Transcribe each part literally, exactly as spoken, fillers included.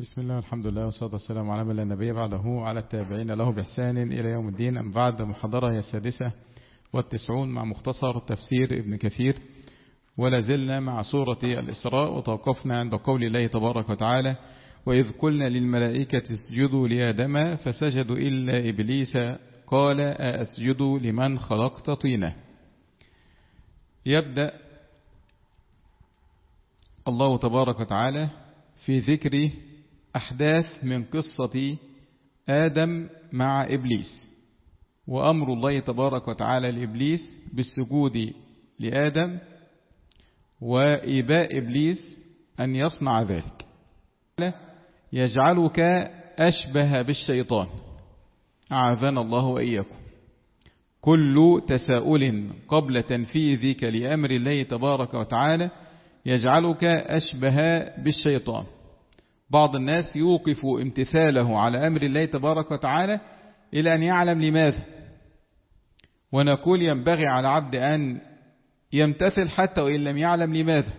بسم الله والحمد لله والصلاة والسلام على من لا نبي بعده على التابعين له بإحسان إلى يوم الدين. أما بعد، محاضرة هي السادسة والتسعون مع مختصر تفسير ابن كثير، ولا زلنا مع سورة الإسراء، وتوقفنا عند قول الله تبارك وتعالى: وإذ قلنا للملائكة اسجدوا لآدم فسجدوا إلا إبليس قال أأسجد لمن خلقت طينا. يبدأ الله تبارك وتعالى في ذكر أحداث من قصة آدم مع إبليس، وأمر الله تبارك وتعالى لإبليس بالسجود لآدم، وإباء إبليس أن يصنع ذلك يجعلك أشبه بالشيطان، أعاذنا الله وإياكم. كل تساؤل قبل تنفيذك لأمر الله تبارك وتعالى يجعلك أشبه بالشيطان. بعض الناس يوقف امتثاله على أمر الله تبارك وتعالى إلى أن يعلم لماذا، ونقول ينبغي على عبد أن يمتثل حتى وإن لم يعلم لماذا،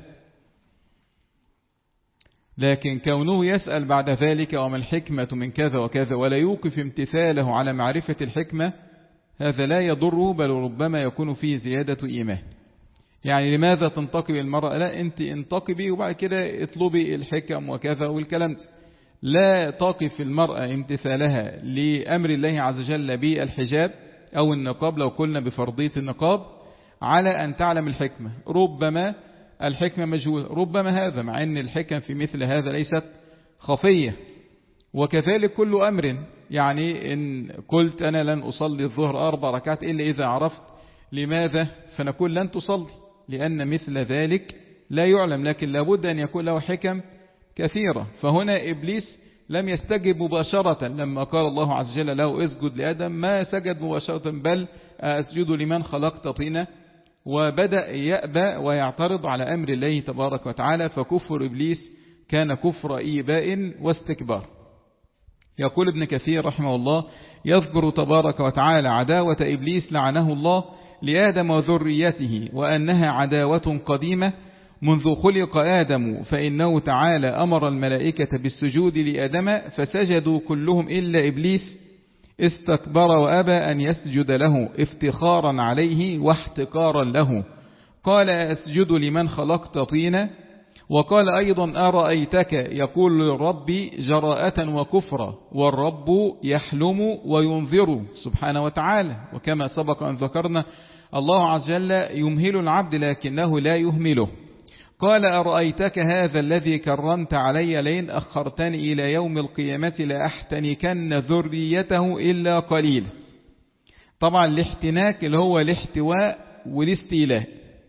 لكن كونه يسأل بعد ذلك وما الحكمة من كذا وكذا ولا يوقف امتثاله على معرفة الحكمة، هذا لا يضره، بل ربما يكون فيه زيادة إيمان. يعني لماذا تنتقبي المرأة؟ لا، أنت انتقبي وبعد كده اطلبي الحكم وكذا والكلام ده. لا تقف المرأة امتثالها لأمر الله عز وجل بالحجاب أو النقاب، لو قلنا بفرضية النقاب، على أن تعلم الحكمة. ربما الحكمة مجهولة، ربما هذا، مع أن الحكم في مثل هذا ليست خفية. وكذلك كل أمر، يعني إن قلت أنا لن أصلي الظهر أربع ركعات إلا إذا عرفت لماذا، فنقول لن تصلي، لأن مثل ذلك لا يعلم، لكن لابد أن يكون له حكم كثيرة. فهنا إبليس لم يستجب مباشرة لما قال الله عز وجل له اسجد لآدم، ما سجد مباشرة، بل أسجد لمن خلقت طينا، وبدأ يأبى ويعترض على أمر الله تبارك وتعالى. فكفر إبليس كان كفر إيباء واستكبار. يقول ابن كثير رحمه الله: يذكر تبارك وتعالى عداوة إبليس لعنه الله لآدم وذريته، وأنها عداوة قديمة منذ خلق آدم، فإنه تعالى أمر الملائكة بالسجود لآدم فسجدوا كلهم إلا إبليس استكبر وأبى أن يسجد له افتخارا عليه واحتقارا له، قال أسجد لمن خلقت طينا. وقال أيضا: أرأيتك يقول للرب جراءة وكفرا، والرب يحلم وينذر سبحانه وتعالى. وكما سبق أن ذكرنا، الله عز وجل يمهل العبد لكنه لا يهمله. قال: أرأيتك هذا الذي كرمت علي لئن أخرتني إلى يوم القيامة لأحتنكن ذريته إلا قليل. طبعا الاحتناك اللي هو الاحتواء والاستيلاء.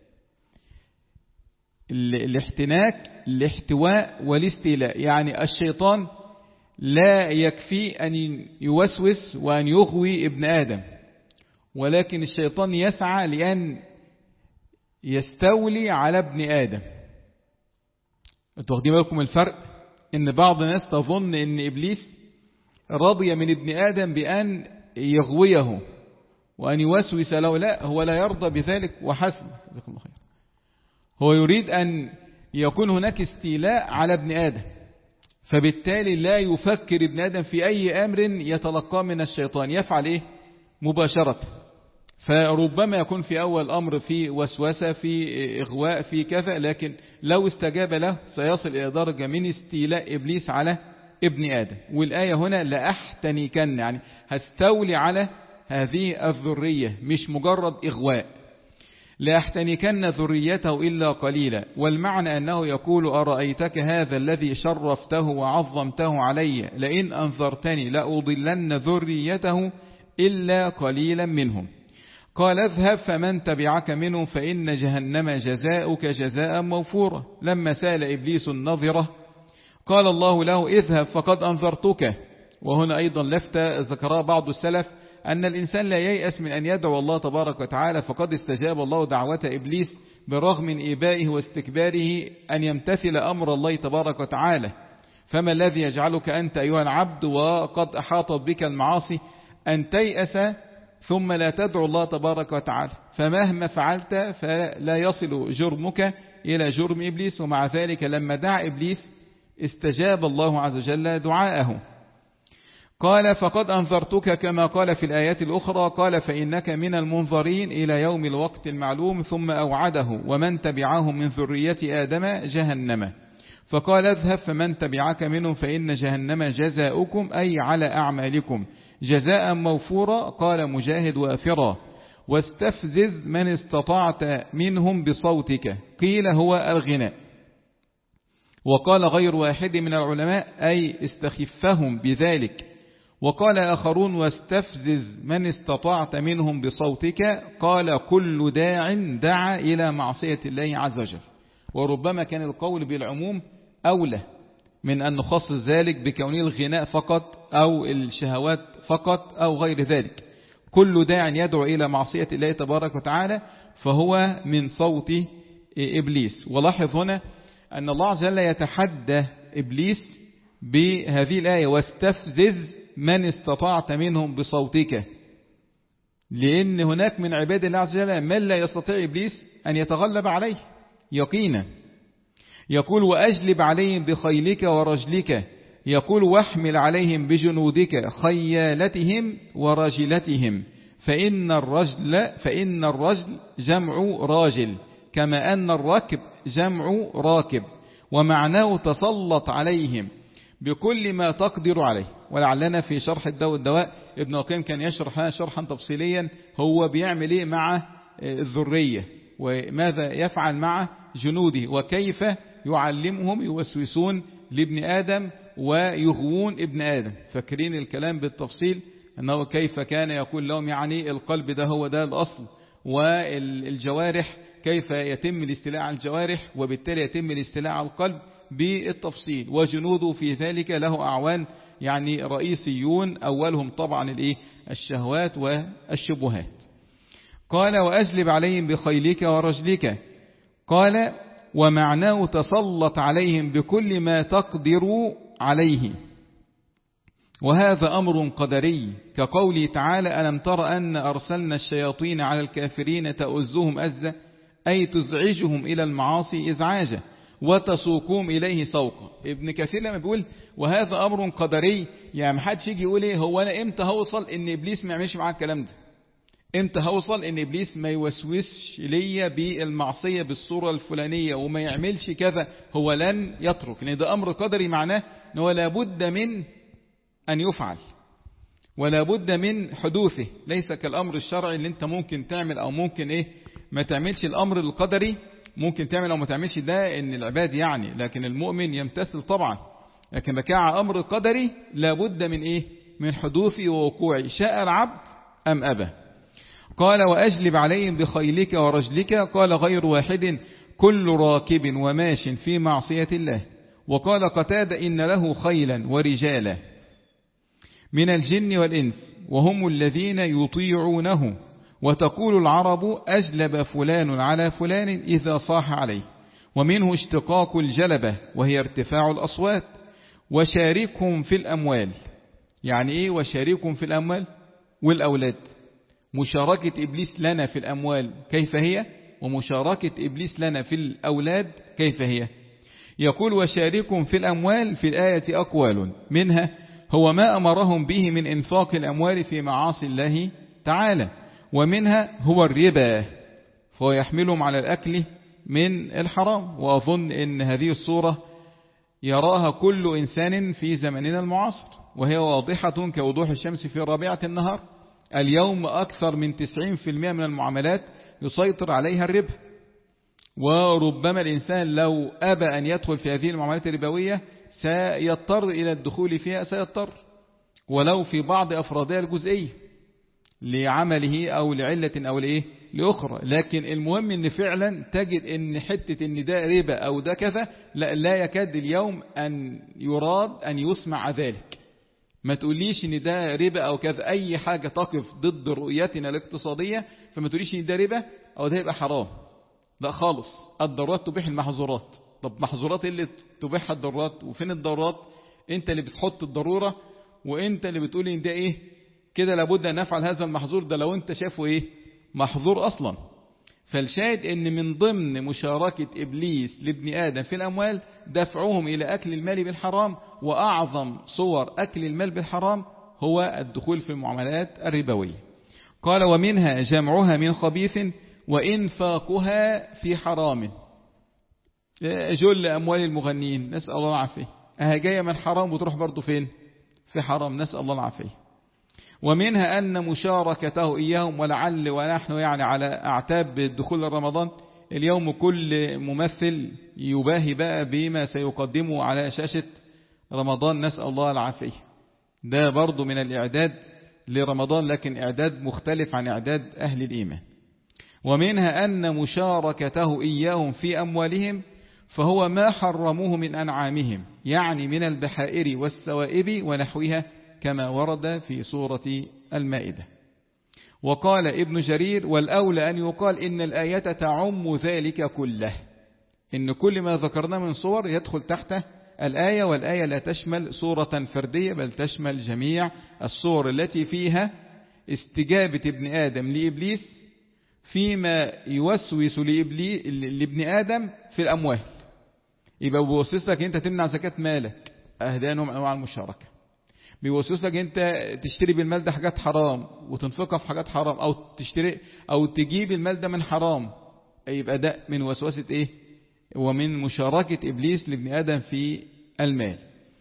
الاحتناك الاحتواء والاستيلاء، يعني الشيطان لا يكفي أن يوسوس وأن يغوي ابن آدم، ولكن الشيطان يسعى لأن يستولي على ابن آدم. انتوا واخدين بالكم الفرق؟ ان بعض الناس تظن ان إبليس رضي من ابن آدم بأن يغويه وأن يوسوس له. لا، هو لا يرضى بذلك وحسن، جزاكم الله خير. هو يريد أن يكون هناك استيلاء على ابن آدم، فبالتالي لا يفكر ابن آدم في أي أمر يتلقاه من الشيطان، يفعل إيه؟ مباشرة. فربما يكون في أول أمر في وسوسة، في إغواء، في كذا، لكن لو استجاب له سيصل إلى درجة من استيلاء إبليس على ابن آدم. والآية هنا لأحتنكن، يعني هستولي على هذه الذرية، مش مجرد إغواء. لأحتنكن ذريته إلا قليلا. والمعنى أنه يقول: أرأيتك هذا الذي شرفته وعظمته علي لئن أنظرتني لأضلن ذريته إلا قليلا منهم. قال: اذهب فمن تبعك منهم فإن جهنم جزاؤك جزاء موفورا. لما سأل إبليس النظرة قال الله له: اذهب فقد أنذرتك. وهنا أيضا لفتة ذكرها بعض السلف، أن الإنسان لا ييأس من أن يدعو الله تبارك وتعالى، فقد استجاب الله دعوة إبليس برغم من إيبائه واستكباره أن يمتثل أمر الله تبارك وتعالى. فما الذي يجعلك أنت أيها العبد وقد أحاطت بك المعاصي أن تيأس ثم لا تدعو الله تبارك وتعالى؟ فمهما فعلت فلا يصل جرمك إلى جرم إبليس. ومع ذلك لما دعا إبليس استجاب الله عز وجل دعاءه. قال فقد أنذرتك كما قال في الآيات الأخرى، قال فإنك من المنظرين إلى يوم الوقت المعلوم، ثم أوعده ومن تبعه من ذرية آدم جهنم، فقال اذهب فمن تبعك منهم فإن جهنم جزاؤكم أي على أعمالكم جزاء موفورا. قال مجاهد وافرا واستفزز من استطعت منهم بصوتك، قيل هو الغناء. وقال غير واحد من العلماء أي استخفهم بذلك. وقال آخرون واستفزز من استطعت منهم بصوتك، قال كل داع دعا إلى معصية الله عز وجل. وربما كان القول بالعموم أولى من أن نخصص ذلك بكونه الغناء فقط أو الشهوات فقط أو غير ذلك. كل داع يدعو إلى معصية الله تبارك وتعالى فهو من صوت إبليس. ولاحظ هنا أن الله عز وجل يتحدى إبليس بهذه الآية واستفزز من استطعت منهم بصوتك، لأن هناك من عباد الله عز وجل من لا يستطيع إبليس أن يتغلب عليه يقينا. يقول وأجلب عليهم بخيلك ورجلك، يقول واحمل عليهم بجنودك خيالتهم ورجلتهم، فإن الرجل فإن الرجل جمع راجل كما أن الركب جمع راكب، ومعناه تسلط عليهم بكل ما تقدر عليه. ولعلنا في شرح الدواء والدواء ابن القيم كان يشرح شرحا تفصيليا هو بيعمل ايه مع الذرية وماذا يفعل مع جنوده وكيف يعلمهم يوسوسون لابن آدم ويغوون ابن آدم. فاكرين الكلام بالتفصيل أنه كيف كان يقول لهم يعني القلب ده هو ده الأصل، والجوارح كيف يتم الاستيلاء على الجوارح وبالتالي يتم الاستيلاء على القلب بالتفصيل، وجنوده في ذلك له أعوان يعني رئيسيون، أولهم طبعا الايه الشهوات والشبهات. قال وأجلب عليهم بخيلك ورجلك، قال ومعناه تسلط عليهم بكل ما تقدر عليه، وهذا أمر قدري كقوله تعالى ألم تر أن أرسلنا الشياطين على الكافرين تؤزهم أزة، أي تزعجهم إلى المعاصي إزعاجا وتسوقهم إليه سوقا. ابن كثير لما بيقول وهذا أمر قدري، يعني محدش يجي يقول ايه هو أنا امتى هوصل ان إبليس ما يعملش معاه الكلام ده، امتى هوصل ان إبليس ما يوسوسش ليا بالمعصية بالصورة الفلانية وما يعملش كذا، هو لن يترك، لأن ده أمر قدري معناه ان هو لابد من أن يفعل ولا بد من حدوثه، ليس كالأمر الشرعي اللي انت ممكن تعمل أو ممكن ايه ما تعملش. الأمر القدري ممكن تعمل أو ما تعملش، ده ان العباد يعني، لكن المؤمن يمتثل طبعا. لكن بكاع أمر قدري لابد من ايه من حدوثه ووقوعه، شاء العبد أم أبى. قال وأجلب عليهم بخيلك ورجلك، قال غير واحد كل راكب وماش في معصية الله. وقال قتادة إن له خيلا ورجالا من الجن والإنس وهم الذين يطيعونه، وتقول العرب أجلب فلان على فلان إذا صاح عليه، ومنه اشتقاق الجلبة وهي ارتفاع الأصوات. وشاركهم في الأموال، يعني إيه وشاركهم في الأموال والأولاد؟ مشاركة إبليس لنا في الأموال كيف هي، ومشاركة إبليس لنا في الأولاد كيف هي. يقول وشاركهم في الأموال في الآية أقوال، منها هو ما أمرهم به من إنفاق الأموال في معاصي الله تعالى، ومنها هو الربا فهو يحملهم على الأكل من الحرام. وأظن أن هذه الصورة يراها كل إنسان في زمننا المعاصر، وهي واضحة كوضوح الشمس في رابعة النهار. اليوم أكثر من تسعين بالمئة من المعاملات يسيطر عليها الربا، وربما الإنسان لو أبى أن يدخل في هذه المعاملات الربوية سيضطر إلى الدخول فيها، سيضطر ولو في بعض أفرادها الجزئية لعمله أو لعلة أو لإيه لأخرى. لكن المهم أن فعلا تجد أن حتة أن ده ربا أو ده كذا لا, لا يكاد اليوم أن يراد أن يسمع ذلك. ما تقوليش أن ده ربا أو كذا، أي حاجة تقف ضد رؤيتنا الاقتصادية فما تقوليش أن ده ربا أو ده يبقى حرام، لا خالص. الضرورات تبيح المحظورات. طب محظورات اللي تبيحها الضرورات، وفين الضرورات؟ انت اللي بتحط الضرورة وانت اللي بتقول ان ده ايه كده لابد ان نفعل هذا المحظور، ده لو انت شافه ايه محظور اصلا. فالشاهد ان من ضمن مشاركة إبليس لابن آدم في الأموال دفعهم إلى أكل المال بالحرام، وأعظم صور أكل المال بالحرام هو الدخول في المعاملات الربوية. قال ومنها جمعها من خبيث وإنفاقها في حرام. جل أموال المغنين نسأل الله العافية أها جاية من حرام وتروح برضو فين؟ في حرام، نسأل الله العافية. ومنها أن مشاركته إياهم، ولعل ونحن يعني على أعتاب الدخول رمضان اليوم كل ممثل يباهي بقى بما سيقدمه على شاشة رمضان، نسأل الله العافية. ده برضو من الإعداد لرمضان، لكن إعداد مختلف عن إعداد أهل الإيمان. ومنها أن مشاركته إياهم في أموالهم فهو ما حرموه من أنعامهم، يعني من البحائر والسوائب ونحوها، كما ورد في سورة المائدة. وقال ابن جرير والأولى أن يقال إن الآية تعم ذلك كله، إن كل ما ذكرنا من صور يدخل تحت الآية، والآية لا تشمل صورة فردية بل تشمل جميع الصور التي فيها استجابة ابن آدم لإبليس فيما يوسوس لابن آدم في الأموال. يبقى بيوسوس لك أنت تمنع زكاة مالك، أهدى نوع من أنواع المشاركة. بيوسوس لك أنت تشتري بالمال ده حاجات حرام وتنفقها في حاجات حرام، أو تشتري أو تجيب المال ده من حرام، يبقى ده من وسوسة إيه؟ ومن مشاركة إبليس لابن آدم في المال.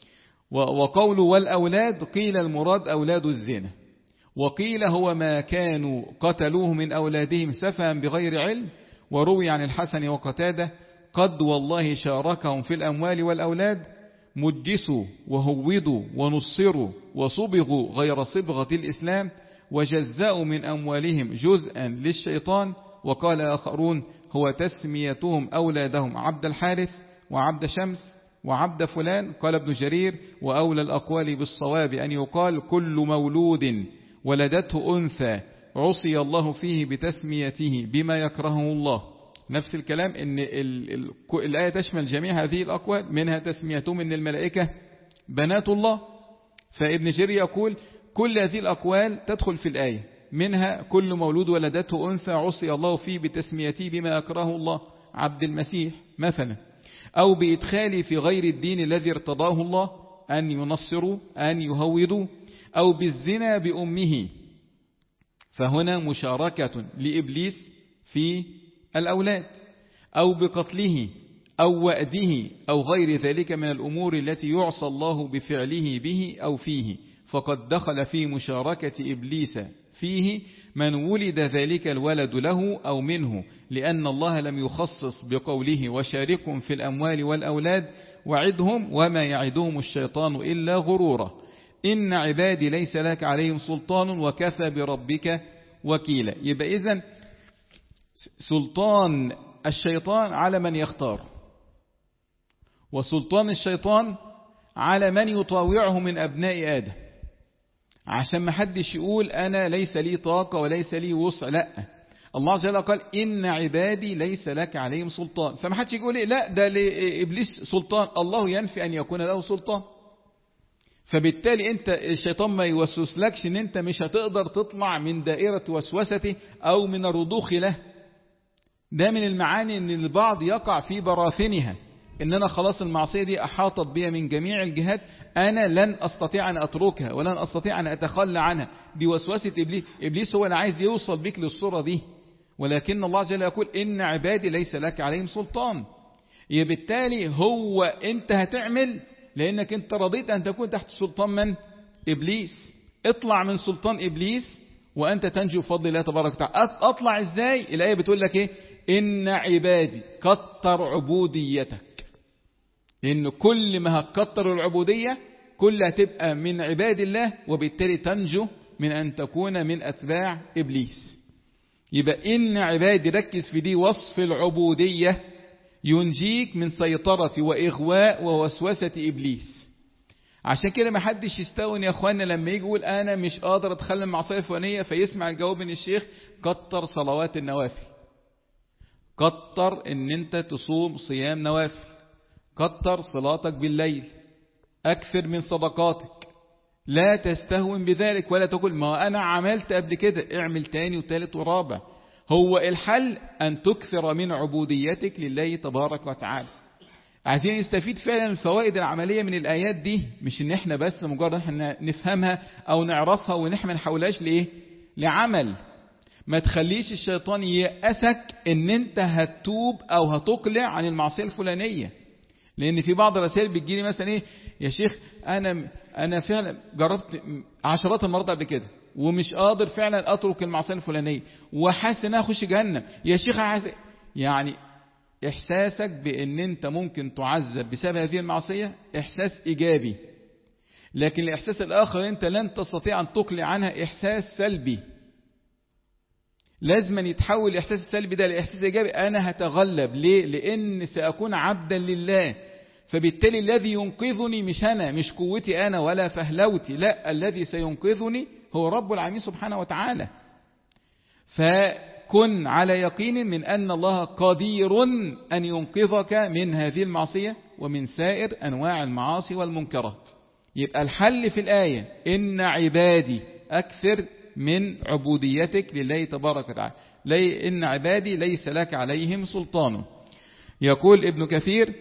وقوله والأولاد قيل المراد أولاد الزنا، وقيل هو ما كانوا قتلوه من أولادهم سفها بغير علم. وروي عن الحسن وقتادة قد والله شاركهم في الأموال والأولاد، مجسوا وهودوا ونصروا وصبغوا غير صبغة الإسلام، وجزأوا من أموالهم جزءا للشيطان. وقال آخرون هو تسميتهم أولادهم عبد الحارث وعبد شمس وعبد فلان. قال ابن جرير وأولى الأقوال بالصواب أن يقال كل مولود ولدته أنثى عصي الله فيه بتسميته بما يكرهه الله. نفس الكلام ان ال ال الآية تشمل جميع هذه الأقوال، منها تسميتهم من الملائكة بنات الله. فابن جرير يقول كل هذه الأقوال تدخل في الآية، منها كل مولود ولدته أنثى عصي الله فيه بتسميته بما يكرهه الله عبد المسيح مثلا، أو بإدخال في غير الدين الذي ارتضاه الله أن ينصروا أن يهودوا، أو بالزنا بأمه. فهنا مشاركة لإبليس في الأولاد، أو بقتله أو وأده أو غير ذلك من الأمور التي يعصى الله بفعله به أو فيه، فقد دخل في مشاركة إبليس فيه من ولد ذلك الولد له أو منه، لأن الله لم يخصص بقوله وشاركهم في الأموال والأولاد وعدهم وما يعدهم الشيطان إلا غرورا. إن عبادي ليس لك عليهم سلطان وكفى بربك وكيلا. يبقى إذن سلطان الشيطان على من يختار، وسلطان الشيطان على من يطاوعه من أبناء آدم، عشان ما حدش يقول أنا ليس لي طاقة وليس لي وسع. لا، الله عز وجل قال إن عبادي ليس لك عليهم سلطان، فما حدش يقول إيه لا ده لإبليس سلطان، الله ينفي أن يكون له سلطان. فبالتالي انت الشيطان ما يوسوس لكش ان انت مش هتقدر تطلع من دائرة وسوسته او من الرضوخ له. ده من المعاني ان البعض يقع في براثنها، ان انا خلاص المعصية دي احاطت بي من جميع الجهات، انا لن استطيع ان اتركها ولن استطيع ان اتخلى عنها. دي وسوسة ابليس، ابليس هو اللي عايز يوصل بك للصورة دي، ولكن الله عز وجل يقول ان عبادي ليس لك عليهم سلطان. بالتالي هو انت هتعمل لأنك أنت رضيت أن تكون تحت سلطان من؟ إبليس. اطلع من سلطان إبليس وأنت تنجو بفضل الله تبارك وتعالى. أطلع إزاي؟ الآية بتقول لك إيه؟ إن عبادي، كتر عبوديتك، لأن كل ما هتكتر العبودية كل هتبقى من عباد الله، وبالتالي تنجو من أن تكون من أتباع إبليس. يبقى إن عبادي، ركز في دي، وصف العبودية ينجيك من سيطرة وإغواء ووسوسة إبليس. عشان كده ما حدش يستوون يا أخوانا لما يجي يقول أنا مش قادر أتخلى المعصية الفلانية، فيسمع الجواب من الشيخ كتر صلوات النوافل، كتر إن أنت تصوم صيام نوافل، كتر صلاتك بالليل، أكثر من صدقاتك، لا تستهون بذلك ولا تقول ما أنا عملت قبل كده، اعمل تاني وثالث ورابع. هو الحل أن تكثر من عبوديتك لله تبارك وتعالى. عايزين نستفيد فعلا الفوائد العملية من الآيات دي، مش ان احنا بس مجرد احنا نفهمها او نعرفها ونحن ما نحولهاش لإيه؟ لعمل. ما تخليش الشيطان يأسك ان انت هتتوب او هتقلع عن المعصية الفلانية. لان في بعض الرسائل بتجيلي مثلا ايه يا شيخ انا انا فعلا جربت عشرات المرات قبل كده ومش قادر فعلا اترك المعصية الفلانية وحاسس ان انا اخش جهنم يا شيخ. يعني احساسك بان انت ممكن تعذب بسبب هذه المعصية احساس ايجابي، لكن الاحساس الاخر انت لن تستطيع ان تقلع عنها احساس سلبي. لازم أن يتحول الإحساس السلبي ده لإحساس إيجابي. أنا هتغلب ليه؟ لأن سأكون عبدا لله، فبالتالي الذي ينقذني مش أنا، مش قوتي أنا ولا فهلوتي، لا، الذي سينقذني هو رب العالمين سبحانه وتعالى. فكن على يقين من أن الله قدير أن ينقذك من هذه المعصية ومن سائر أنواع المعاصي والمنكرات. يبقى الحل في الآية إن عبادي أكثر من عبوديتك لله تبارك وتعالى، لي إن عبادي ليس لك عليهم سلطان. يقول ابن كثير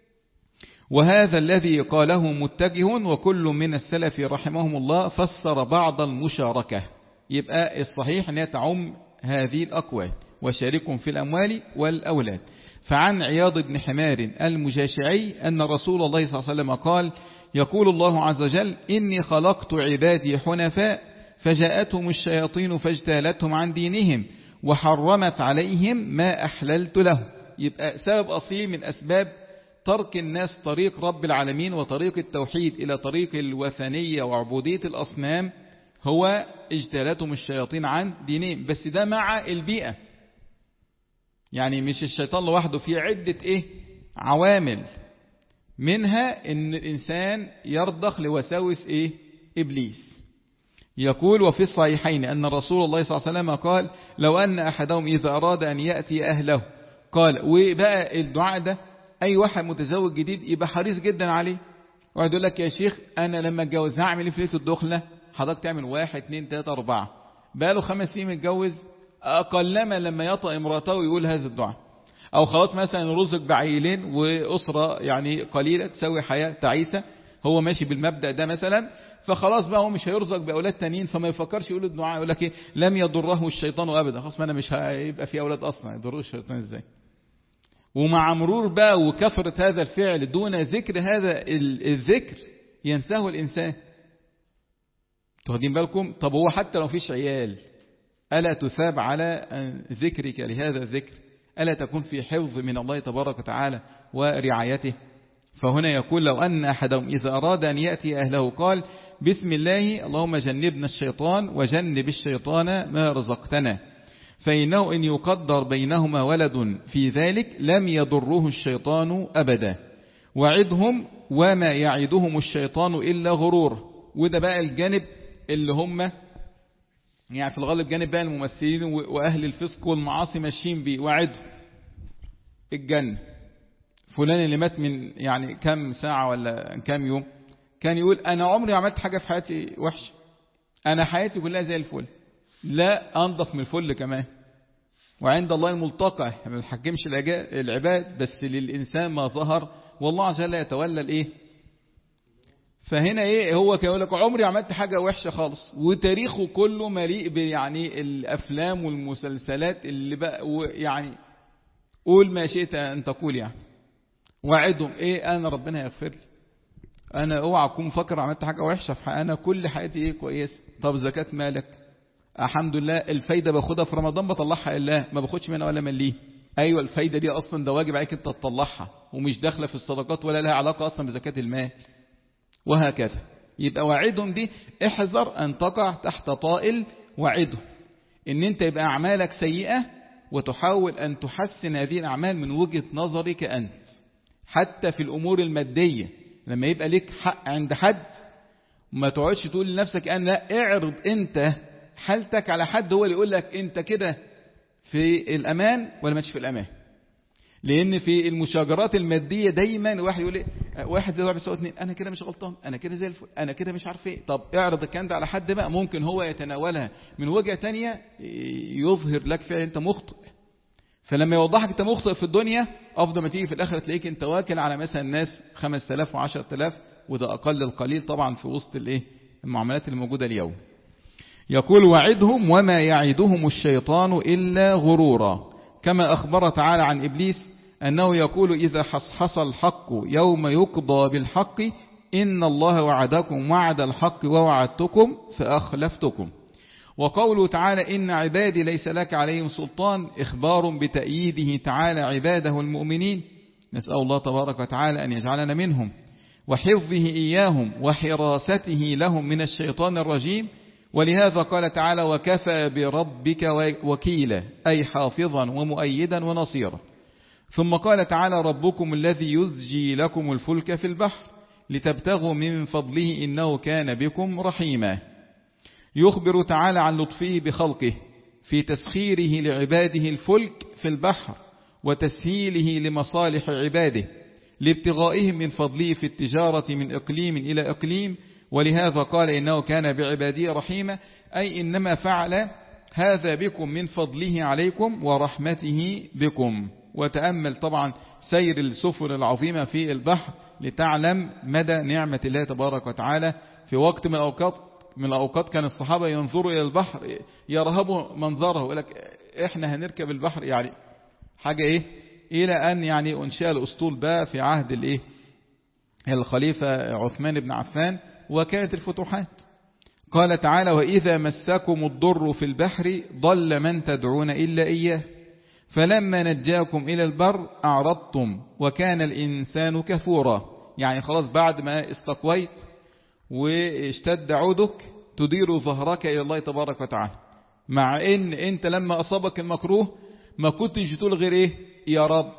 وهذا الذي قاله متجه وكل من السلف رحمهم الله فسر بعض المشاركة. يبقى الصحيح أن تعم هذه الأقوال وشاركهم في الأموال والأولاد. فعن عياض بن حمار المجاشعي أن رسول الله صلى الله عليه وسلم قال يقول الله عز وجل إني خلقت عبادي حنفاء فجاءتهم الشياطين فاجتالتهم عن دينهم وحرمت عليهم ما أحللت له. يبقى سبب أصيل من أسباب ترك الناس طريق رب العالمين وطريق التوحيد إلى طريق الوثنية وعبودية الأصنام هو اجتالتهم الشياطين عن دينهم. بس ده مع البيئة، يعني مش الشيطان لوحده، في عدة إيه عوامل، منها إن الإنسان يرضخ لوساوس إيه إبليس. يقول وفي الصحيحين أن رسول الله صلى الله عليه وسلم قال لو أن أحدهم إذا أراد أن يأتي أهله قال. وبقى الدعاء ده أي واحد متزوج جديد يبقى حريص جدا عليه. واحد يقول لك يا شيخ أنا لما اتجوز هعمل إيه في ليلة الدخلة؟ حضرتك تعمل واحد اتنين تلاتة أربعة. بقى له خمس سنين متجوز أقلما لما يطأ امرأته يقول هذا الدعاء. أو خلاص مثلا رزق بعيلين وأسرة يعني قليلة تسوي حياة تعيسة، هو ماشي بالمبدأ ده مثلا، فخلاص بقى هو مش هيرزق بأولاد تانيين فما يفكرش يقول الدعاء. يقول لك إيه لم يضره الشيطان أبدا، خلاص ما أنا مش هيبقى في أولاد أصلا، يضره الشيطان إزاي؟ ومع مرور بقى وكثرة هذا الفعل دون ذكر هذا الذكر ينساه الإنسان. تاخدين بالكم؟ طب هو حتى لو فيش عيال ألا تثاب على ذكرك لهذا الذكر؟ ألا تكون في حفظ من الله تبارك وتعالى ورعايته؟ فهنا يقول لو أن أحدهم إذا أراد أن يأتي أهله قال بسم الله اللهم جنبنا الشيطان وجنب الشيطان ما رزقتنا، فإنه إن يقدر بينهما ولد في ذلك لم يضره الشيطان أبدا، وعدهم وما يعدهم الشيطان إلا غرور. وده بقى الجانب اللي هم يعني في الغالب جانب بقى الممثلين وأهل الفسق والمعاصي ماشيين بيه. وعدهم الجنة. فلان اللي مات من يعني كم ساعة ولا كم يوم كان يقول أنا عمري عملت حاجة في حياتي وحشة، أنا حياتي كلها زي الفل، لا أنضف من الفل كمان، وعند الله الملتقى. ما بنحكمش العباد بس للإنسان ما ظهر، والله عز وجل يتولى الإيه. فهنا إيه هو كان يقول لك عمري عملت حاجة وحشة خالص، وتاريخه كله مليء يعني الأفلام والمسلسلات اللي بقى يعني قول ما شئت أن تقول يعني. وعدهم إيه أنا ربنا يغفر لي، أنا اوعى أكون مفكر عملت حاجة وحشة في حياتي، أنا كل حياتي إيه كويس. طب زكاة مالك الحمد لله، الفايدة باخدها في رمضان بطلعها إلا ما باخدش منها ولا مليه. أيوة الفايدة دي أصلا ده واجب عليك أنت تطلعها، ومش داخلة في الصدقات ولا لها علاقة أصلا بزكاة المال، وهكذا. يبقى وعدهم دي احذر أن تقع تحت طائل وعدهم إن أنت يبقى أعمالك سيئة وتحاول أن تحسن هذه الأعمال من وجهة نظرك أنت. حتى في الأمور المادية لما يبقى لك حق عند حد ما تقعدش تقول لنفسك أن لا، اعرض أنت حالتك على حد هو اللي يقول لك أنت كده في الأمان ولا مش في الأمان. لأن في المشاجرات المادية دايما واحد يقول إيه، واحد زي واحد بيساوي اتنين، أنا كده مش غلطان، أنا كده زي الفل، أنا كده مش عارف إيه. طب اعرض الكلام ده على حد بقى، ممكن هو يتناولها من وجهة تانية يظهر لك فيها أنت مخطئ. فلما يوضحك أنت مخطئ في الدنيا، أفضل ما تيجي في الآخرة تلاقيك أنت واكل على مثلا الناس خمس آلاف وعشر آلاف، وده أقل القليل طبعا في وسط الإيه المعاملات الموجودة اليوم. يقول وعدهم وما يعدهم الشيطان إلا غرورا، كما أخبر تعالى عن إبليس أنه يقول إذا حصحص الحق يوم يقضى بالحق إن الله وعدكم وعد الحق ووعدتكم فأخلفتكم. وقوله تعالى إن عبادي ليس لك عليهم سلطان إخبار بتأييده تعالى عباده المؤمنين، نسأل الله تبارك وتعالى أن يجعلنا منهم، وحفظه إياهم وحراسته لهم من الشيطان الرجيم. ولهذا قال تعالى وكفى بربك وكيلا، أي حافظا ومؤيدا ونصيرا. ثم قال تعالى ربكم الذي يزجي لكم الفلك في البحر لتبتغوا من فضله إنه كان بكم رحيما. يخبر تعالى عن لطفه بخلقه في تسخيره لعباده الفلك في البحر وتسهيله لمصالح عباده لابتغائهم من فضله في التجارة من إقليم إلى إقليم. ولهذا قال إنه كان بعباده رحيما، أي إنما فعل هذا بكم من فضله عليكم ورحمته بكم. وتأمل طبعا سير السفن العظيمة في البحر لتعلم مدى نعمة الله تبارك وتعالى. في وقت من الأوقات من الأوقات كان الصحابة ينظروا إلى البحر يرهبوا منظره، يقول لك إحنا هنركب البحر يعني حاجة إيه، إلى أن يعني أنشأ الأسطول بقى في عهد الإيه الخليفة عثمان بن عفان، وكانت الفتوحات. قال تعالى وإذا مسكم الضر في البحر ضل من تدعون إلا إياه فلما نجاكم إلى البر أعرضتم وكان الإنسان كفورا. يعني خلاص بعد ما استقويت واشتد عودك تدير ظهرك إلى الله تبارك وتعالى، مع إن أنت لما أصابك المكروه ما كنتش تقول غير إيه يا رب.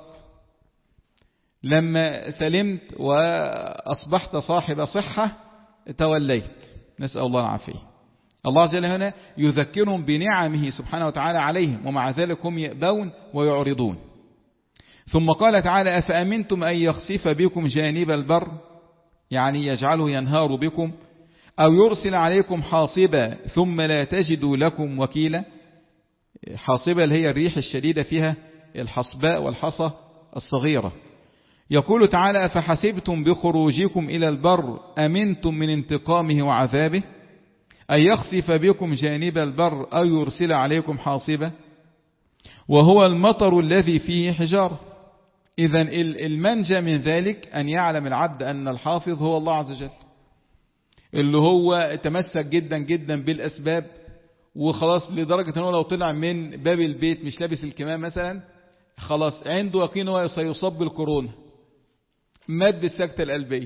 لما سلمت وأصبحت صاحب صحة توليت، نسأل الله العافية. الله عز وجل هنا يذكرهم بنعمه سبحانه وتعالى عليهم، ومع ذلك هم يأبون ويعرضون. ثم قال تعالى أفأمنتم أن يخسف بكم جانب البر، يعني يجعله ينهار بكم، أو يرسل عليكم حاصبا ثم لا تجدوا لكم وكيلا. حاصبا اللي هي الريح الشديدة فيها الحصباء والحصى الصغيرة. يقول تعالى أفحسبتم بخروجكم إلى البر أمنتم من انتقامه وعذابه أن يخسف بكم جانب البر أو يرسل عليكم حاصبا وهو المطر الذي فيه حجارة. إذن المنجى من ذلك أن يعلم العبد أن الحافظ هو الله عز وجل، اللي هو تمسك جدا جدا بالأسباب، وخلاص لدرجة أنه لو طلع من باب البيت مش لابس الكمام مثلا خلاص عنده يقين هو سيصاب بالكورونا، مات بالسكتة القلبية.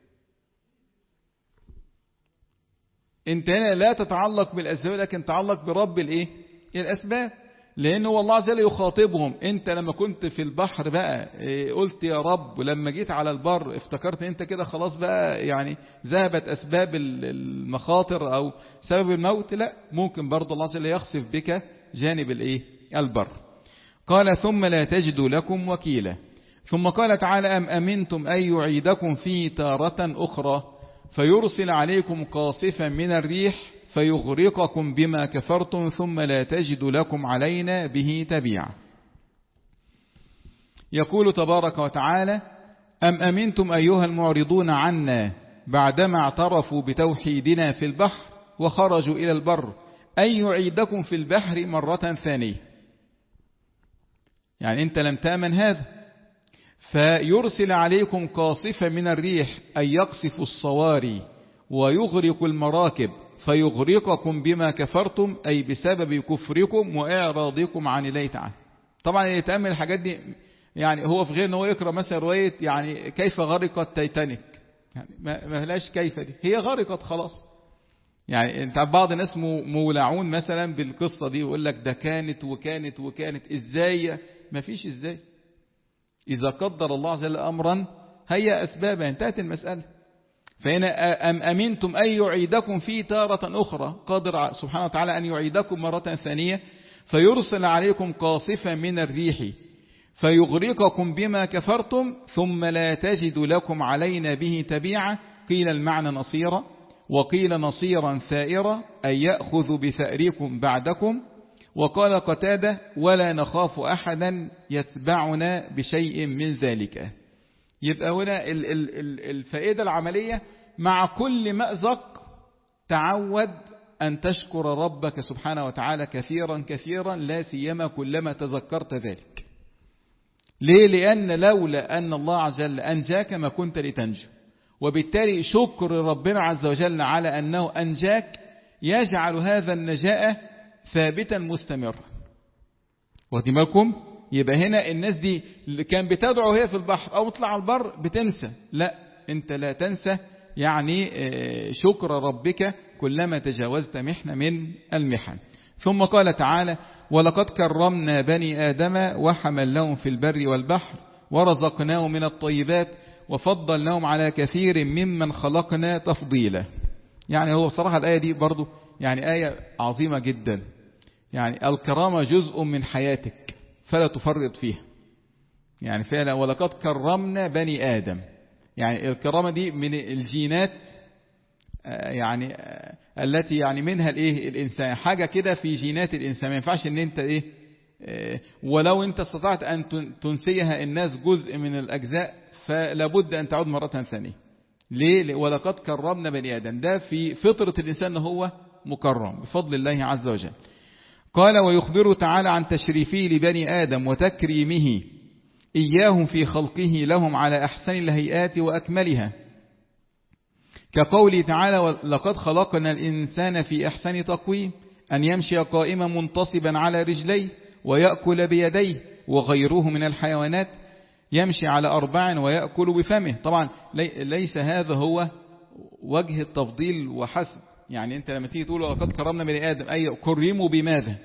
انت هنا لا تتعلق بالأسباب لكن تتعلق برب الايه الأسباب، لأنه هو الله عز وجل يخاطبهم. انت لما كنت في البحر بقى قلت يا رب، ولما جيت على البر افتكرت انت كده خلاص بقى يعني ذهبت أسباب المخاطر أو سبب الموت، لا، ممكن برضه الله عز وجل يخسف بك جانب الايه البر. قال ثم لا تجدوا لكم وكيلا. ثم قال تعالى أم أمنتم أن يعيدكم فيه تارة أخرى فيرسل عليكم قاصفا من الريح فيغرقكم بما كفرتم ثم لا تجدوا لكم علينا به تبيعا. يقول تبارك وتعالى أم أمنتم أيها المعرضون عنا بعدما اعترفوا بتوحيدنا في البحر وخرجوا إلى البر أن يعيدكم في البحر مرة ثانية. يعني أنت لم تأمن هذا، فيرسل عليكم قاصفا من الريح أن يقصف الصواري ويغرق المراكب فيغرقكم بما كفرتم، أي بسبب كفركم وإعراضكم عن الله تعالى. طبعا اللي يتأمل الحاجات دي يعني هو في غير أنه يقرأ مثلا رواية يعني كيف غرقت تايتانيك، يعني ما هلاش كيف دي، هي غرقت خلاص. يعني انت بعض الناس مولعون مثلا بالقصة دي ويقول لك ده كانت وكانت وكانت ازاي، ما فيش ازاي. إذا قدر الله عز وجل أمرا هيا أسبابا انتهت المسألة. فهنا أم أمنتم أن يعيدكم فيه تارة أخرى، قادر سبحانه وتعالى أن يعيدكم مرة ثانية فيرسل عليكم قاصفا من الريح فيغرقكم بما كفرتم ثم لا تجد لكم علينا به تبيعا. قيل المعنى نصيرا، وقيل نصيرا ثائرا أي يأخذ بثأركم بعدكم. وقال قتادة ولا نخاف أحدا يتبعنا بشيء من ذلك. يبقى هنا الفائدة العملية مع كل مأزق تعود أن تشكر ربك سبحانه وتعالى كثيرا كثيرا، لا سيما كلما تذكرت ذلك. ليه؟ لأن لولا أن الله عز وجل أنجاك ما كنت لتنجو، وبالتالي شكر ربنا عز وجل على أنه أنجاك يجعل هذا النجاة ثابتا مستمرا. واخدين بالكم؟ يبقى هنا الناس دي اللي كان بتدعو هي في البحر أو تطلع على البر بتنسى، لا أنت لا تنسى يعني شكر ربك كلما تجاوزت محنة من المحن. ثم قال تعالى ولقد كرمنا بني آدم وحملناهم في البر والبحر ورزقناهم من الطيبات وفضلناهم على كثير ممن خلقنا تفضيلا. يعني هو صراحة الآية دي برضو يعني آية عظيمة جدا. يعني الكرامة جزء من حياتك فلا تفرط فيها. يعني فعلا ولقد كرمنا بني آدم، يعني الكرامة دي من الجينات يعني التي يعني منها الايه الانسان، حاجة كده في جينات الانسان ما ينفعش ان انت ايه ولو انت استطعت ان تنسيها الناس جزء من الاجزاء فلابد ان تعود مرة ثانية. ليه؟ ولقد كرمنا بني آدم، ده في فطرة الانسان هو مكرم بفضل الله عز وجل. قال ويخبر تعالى عن تشريفه لبني آدم وتكريمه إياهم في خلقه لهم على أحسن الهيئات وأكملها، كقوله تعالى لقد خلقنا الإنسان في أحسن تقويم، أن يمشي قائما منتصبا على رجليه ويأكل بيديه، وغيره من الحيوانات يمشي على أربع ويأكل بفمه. طبعا ليس هذا هو وجه التفضيل وحسب. يعني أنت لما تيجي تقول لقد كرمنا بني آدم أي كرموا بماذا؟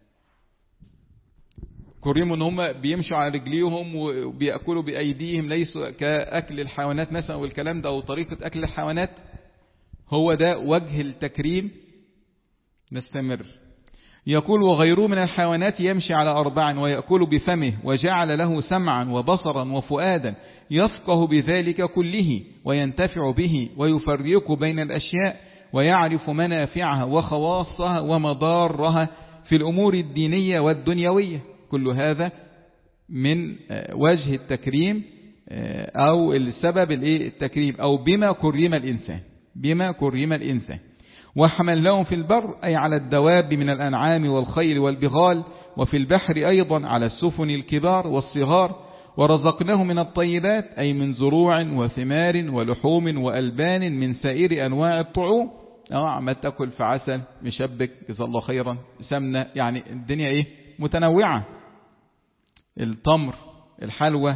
كرموا ان هم بيمشوا على رجليهم وبيأكلوا بأيديهم، ليسوا كأكل الحيوانات مثلا والكلام ده، أو طريقة أكل الحيوانات. هو ده وجه التكريم. نستمر. يقول وغيره من الحيوانات يمشي على أربع ويأكل بفمه، وجعل له سمعا وبصرا وفؤادا يفقه بذلك كله وينتفع به ويفرق بين الأشياء ويعرف منافعها وخواصها ومضارها في الأمور الدينية والدنيوية. كل هذا من وجه التكريم أو السبب التكريم أو بما كرم الإنسان، بما كرم الإنسان. وحملناهم في البر أي على الدواب من الأنعام والخيل والبغال، وفي البحر أيضا على السفن الكبار والصغار. ورزقناهم من الطيبات أي من زروع وثمار ولحوم وألبان من سائر أنواع الطعوم. أو عم تأكل في عسل مشبك جزا الله خيرا، سمنة، يعني الدنيا إيه متنوعة. التمر، الحلوى.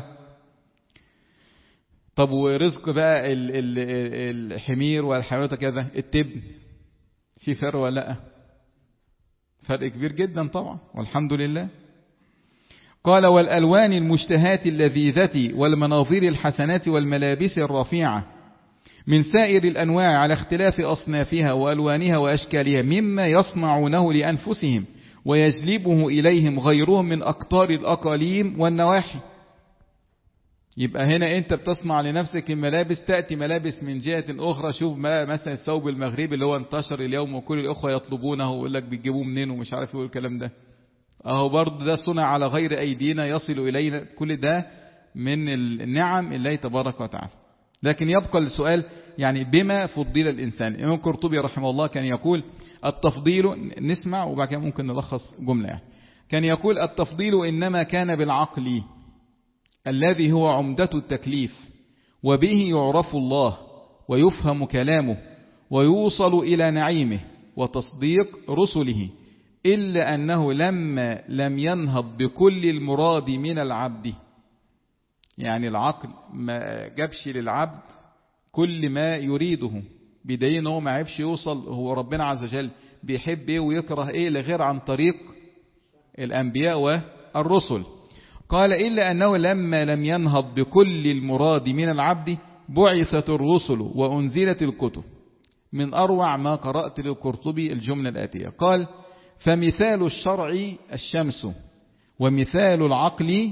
طب ورزق بقى الحمير والحيوانات كذا، التبن، في فرق ولا لا؟ فرق كبير جدا طبعا، والحمد لله. قال والألوان المشتهات اللذيذة والمناظر الحسنات والملابس الرفيعة من سائر الأنواع على اختلاف أصنافها وألوانها وأشكالها مما يصنعونه لأنفسهم ويجلبه إليهم غيرهم من أقطار الأقاليم والنواحي. يبقى هنا أنت بتصنع لنفسك الملابس، تأتي ملابس من جهة أخرى. شوف مثلا الثوب المغربي اللي هو انتشر اليوم وكل الأخوة يطلبونه ويقول لك بيجيبوه منين ومش عارف يقول الكلام ده. أهو برضه ده صنع على غير أيدينا يصل إلينا، كل ده من النعم الله تبارك وتعالى. لكن يبقى السؤال يعني بما فضل الإنسان. الإمام القرطبي رحمه الله كان يقول التفضيل، نسمع وبعد كده ممكن نلخص جملة يعني. كان يقول التفضيل إنما كان بالعقل الذي هو عمدة التكليف، وبه يعرف الله ويفهم كلامه ويوصل إلى نعيمه وتصديق رسله، إلا أنه لما لم ينهض بكل المراد من العبد. يعني العقل ما جابش للعبد كل ما يريده، بدليل أنه ما عرفش يوصل هو ربنا عز وجل بيحب ايه ويكره ايه لغير عن طريق الأنبياء والرسل. قال إلا أنه لما لم ينهض بكل المراد من العبد بعثت الرسل وأنزلت الكتب. من أروع ما قرأت للقرطبي الجملة الآتية، قال فمثال الشرع الشمس، ومثال العقل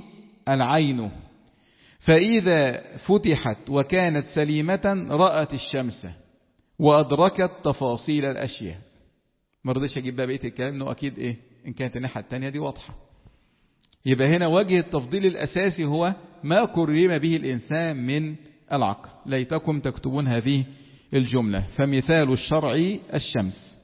العين، فإذا فتحت وكانت سليمة رأت الشمس وأدركت تفاصيل الأشياء. ما رضيش أجيب بقى بقية الكلام، إنه أكيد إيه إن كانت الناحية التانية دي واضحة. يبقى هنا وجه التفضيل الأساسي هو ما كرم به الإنسان من العقل. ليتكم تكتبون هذه الجملة. فمثال الشرع الشمس،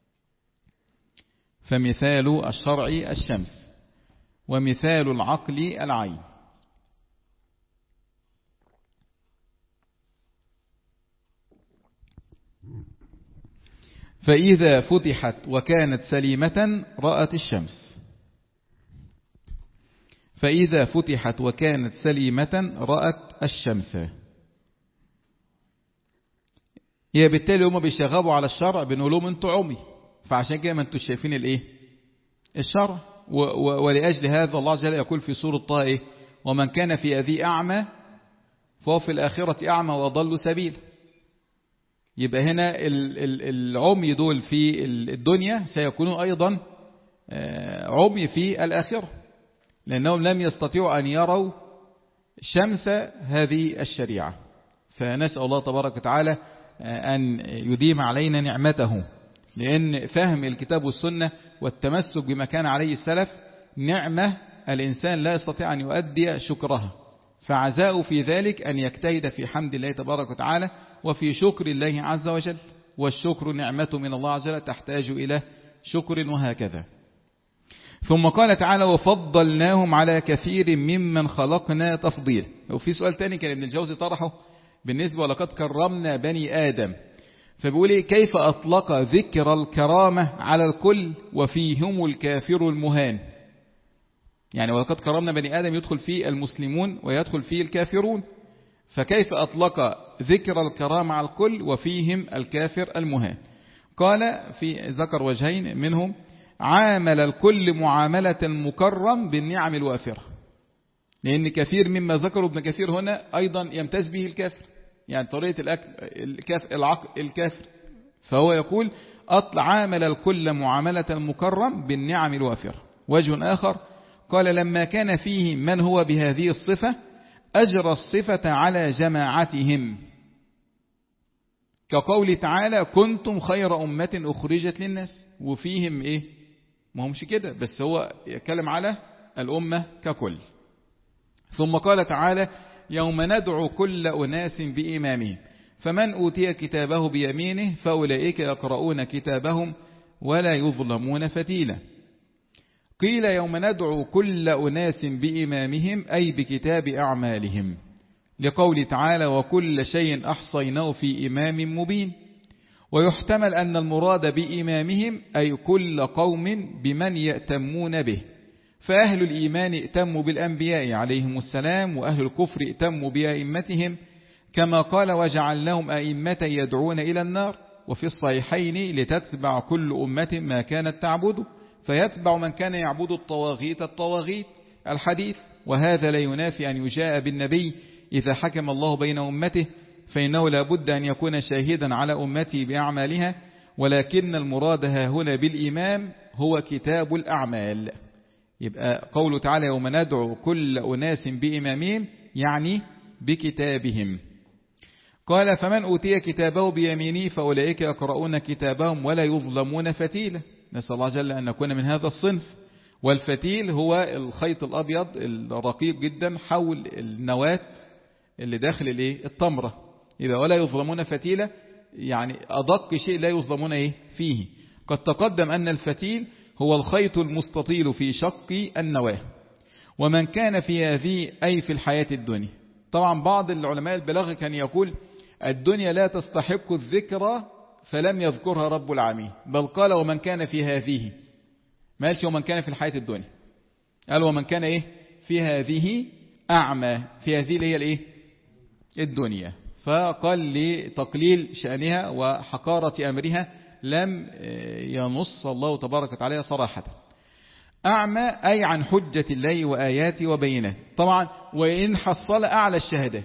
فمثال الشرع الشمس، ومثال العقل العين. فإذا فتحت وكانت سليمة رأت الشمس، فإذا فتحت وكانت سليمة رأت الشمس. هي بالتالي هم بيشغبوا على الشرع، بنقول لهم انتوا عمي، فعشان كده ما انتوا شايفين الايه الشرع. ولأجل هذا الله عز وجل يقول في سورة طه ايه ومن كان في هذه أعمى فهو في الآخرة أعمى وأضل سبيل. يبقى هنا العمي دول في الدنيا سيكونوا أيضا عمي في الآخرة، لأنهم لم يستطيعوا أن يروا شمس هذه الشريعة. فنسأل الله تبارك وتعالى أن يديم علينا نعمته، لأن فهم الكتاب والسنة والتمسك بما كان عليه السلف نعمة الإنسان لا يستطيع أن يؤدي شكرها، فعزاء في ذلك أن يجتهد في حمد الله تبارك وتعالى وفي شكر الله عز وجل. والشكر نعمة من الله عز وجل تحتاج إلى شكر، وهكذا. ثم قال تعالى وفضلناهم على كثير ممن خلقنا تفضيل. وفي سؤال تاني كان ابن الجوزي طرحه بالنسبة ولقد كرمنا بني آدم، فبيقول إيه كيف أطلق ذكر الكرامة على الكل وفيهم الكافر المهان؟ يعني ولقد كرمنا بني آدم يدخل فيه المسلمون ويدخل فيه الكافرون، فكيف أطلق ذكر الكرامة على الكل وفيهم الكافر المهان؟ قال في ذكر وجهين منهم، عامل الكل معاملة المكرم بالنعم الوافرة، لأن كثير مما ذكروا ابن كثير هنا أيضا يمتاز به الكافر، يعني طريقة الأكل الكافر, العقل الكافر. فهو يقول أطلع عامل الكل معاملة المكرم بالنعم الوافرة. وجه آخر قال لما كان فيه من هو بهذه الصفة أجرى الصفة على جماعتهم، كقول تعالى كنتم خير أمة أخرجت للناس، وفيهم إيه ما همش كده، بس هو يتكلم على الأمة ككل. ثم قال تعالى يوم ندعو كل أناس بإمامهم فمن أوتي كتابه بيمينه فأولئك يقرؤون كتابهم ولا يظلمون فتيلا. قيل يوم ندعو كل أناس بإمامهم أي بكتاب أعمالهم، لقول تعالى وكل شيء أحصيناه في إمام مبين. ويحتمل أن المراد بإمامهم أي كل قوم بمن يأتمون به، فأهل الإيمان ائتموا بالأنبياء عليهم السلام، وأهل الكفر ائتموا بأئمتهم، كما قال وجعلناهم أئمة يدعون إلى النار. وفي الصحيحين لتتبع كل أمة ما كانت تعبد، فيتبع من كان يعبد الطواغيت الطواغيت الحديث. وهذا لا ينافي أن يجاء بالنبي إذا حكم الله بين أمته، فإنه لا بد أن يكون شاهدا على أمته بأعمالها، ولكن المراد ها هنا بالإمام هو كتاب الأعمال. يبقى قوله تعالى يوم ندعو كل أناس بإمامهم يعني بكتابهم. قال فمن أوتي كتابه بيمينه فأولئك يقرؤون كتابهم ولا يظلمون فتيلا. نسأل الله جل أن نكون من هذا الصنف. والفتيل هو الخيط الأبيض الرقيق جدا حول النواة اللي داخل الايه التمرة. إذا ولا يظلمون فتيلا يعني أدق شيء لا يظلمون إيه فيه. قد تقدم أن الفتيل هو الخيط المستطيل في شق النواة. ومن كان في هذه أي في الحياة الدنيا. طبعا بعض العلماء البلاغة كان يقول الدنيا لا تستحق الذكر فلم يذكرها رب العالمين، بل قال ومن كان في هذه، ما قالش ومن كان في الحياة الدنيا، قال ومن كان إيه في هذه أعمى، في هذه اللي هي الإيه الدنيا. فقال لتقليل شأنها وحقارة أمرها لم ينص الله تبارك وتعالى صراحة. أعمى أي عن حجة الله وآياته وبينات. طبعا وإن حصل أعلى الشهادات،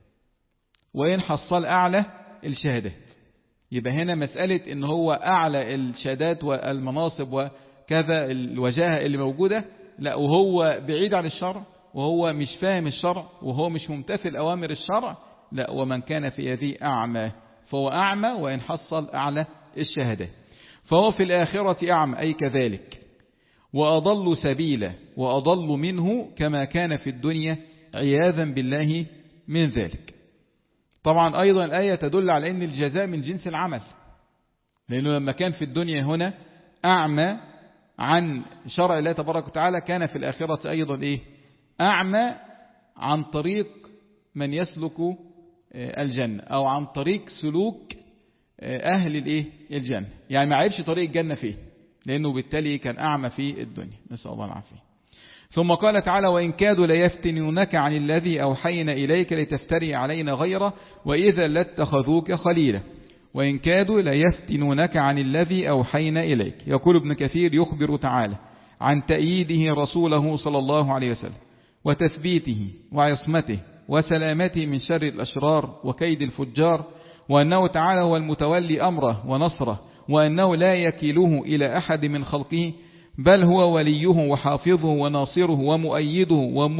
وإن حصل أعلى الشهادات، يبقى هنا مسألة إن هو أعلى الشهادات والمناصب وكذا الوجاهة اللي موجودة، لا وهو بعيد عن الشرع وهو مش فاهم الشرع وهو مش ممتثل أوامر الشرع، لا، ومن كان في هذه أعمى فهو أعمى وإن حصل أعلى الشهادة، فهو في الآخرة أعمى أي كذلك، وأضل سبيلا وأضل منه كما كان في الدنيا عياذا بالله من ذلك. طبعا أيضا الآية تدل على أن الجزاء من جنس العمل، لأنه لما كان في الدنيا هنا أعمى عن شرع الله تبارك وتعالى، كان في الآخرة أيضا إيه؟ أعمى عن طريق من يسلك الجنة، أو عن طريق سلوك أهل الإيه؟ الجنة، يعني ما عرفش طريق الجنة فيه، لأنه بالتالي كان أعمى في الدنيا، نسأل الله العافية. ثم قال تعالى: وإن كادوا ليفتنونك عن الذي أوحينا إليك لتفتري علينا غيره وإذا لاتخذوك خليلا. وإن كادوا ليفتنونك عن الذي أوحينا إليك. يقول ابن كثير: يخبر تعالى عن تأييده رسوله صلى الله عليه وسلم وتثبيته وعصمته وسلامته من شر الأشرار وكيد الفجار، وأنه تعالى هو المتولي أمره ونصره، وأنه لا يكيله إلى أحد من خلقه، بل هو وليه وحافظه وناصره ومؤيده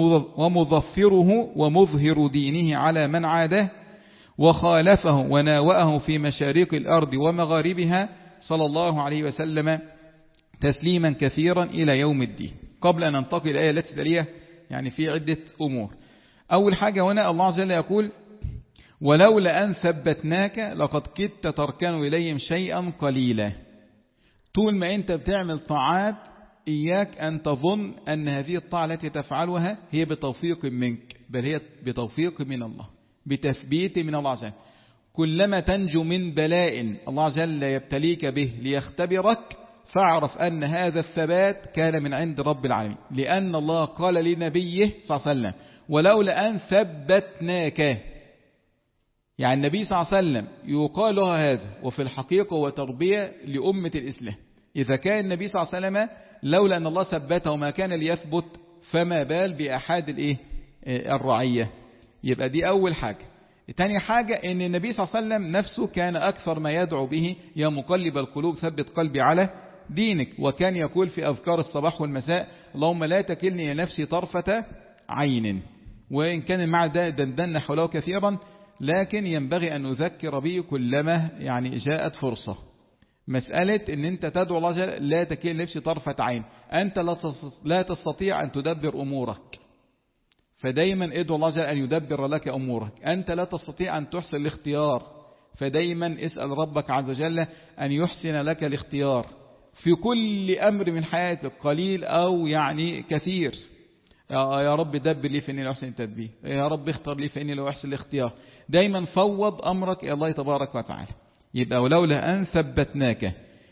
ومظفره ومظهر دينه على من عاده وخالفه وناوأه في مشارق الأرض ومغاربها، صلى الله عليه وسلم تسليما كثيرا إلى يوم الدين. قبل أن ننتقل الآية التي تليها، يعني في عدة أمور. أول حاجة هنا الله عز وجل يقول: ولولا أن ثبتناك لقد كدت تركن إليهم شيئا قليلا. طول ما أنت بتعمل طاعات إياك أن تظن أن هذه الطاعة التي تفعلها هي بتوفيق منك، بل هي بتوفيق من الله، بتثبيت من الله عز وجل. كلما تنجو من بلاء الله عز وجل يبتليك به ليختبرك، فاعرف أن هذا الثبات كان من عند رب العالمين، لأن الله قال لنبيه صلى الله عليه وسلم: ولولا أن ثبتناك. يعني النبي صلى الله عليه وسلم يقال له هذا، وفي الحقيقة هو تربية لأمة الإسلام. إذا كان النبي صلى الله عليه وسلم لولا أن الله ثبته ما كان ليثبت، فما بال بأحد الإيه الرعية. يبقى دي أول حاجة. تاني حاجة إن النبي صلى الله عليه وسلم نفسه كان أكثر ما يدعو به: يا مقلب القلوب ثبت قلبي على دينك. وكان يقول في أذكار الصباح والمساء: اللهم لا تكلني إلى نفسي طرفة عين. وإن كان المعنى ده دندن حوله كثيرا، لكن ينبغي أن نذكر به كلما يعني جاءت فرصة. مسألة أن أنت تدعو الله جل لا تكلني نفسي طرفة عين، أنت لا تستطيع أن تدبر أمورك، فدايما ادعو الله جل أن يدبر لك أمورك. أنت لا تستطيع أن تحسن الاختيار، فدايما اسأل ربك عز وجل أن يحسن لك الاختيار في كل أمر من حياتك، قليل أو يعني كثير. يا رب دبر لي فإني لا أحسن التدبير، يا رب اختار لي فإني لا أحسن الاختيار. دايما فوض أمرك إلى الله تبارك وتعالى. يبقى ولولا أن ثبتناك.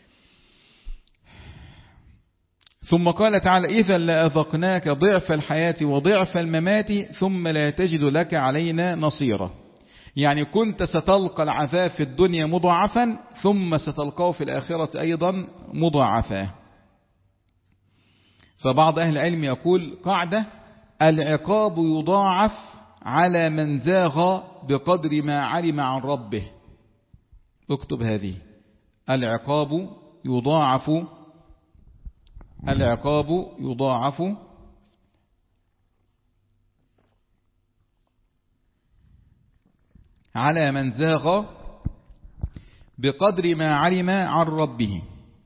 ثم قال تعالى: إذا لأذقناك ضعف الحياة وضعف الممات ثم لا تجد لك علينا نصيرا. يعني كنت ستلقى العذاب في الدنيا مضاعفا، ثم ستلقاه في الآخرة أيضا مضاعفا. فبعض أهل العلم يقول قاعدة: العقاب يضاعف على من زاغ بقدر ما علم عن ربه. اكتب هذه: العقاب يضاعف العقاب يضاعف على من زاغ بقدر ما علم عن ربه.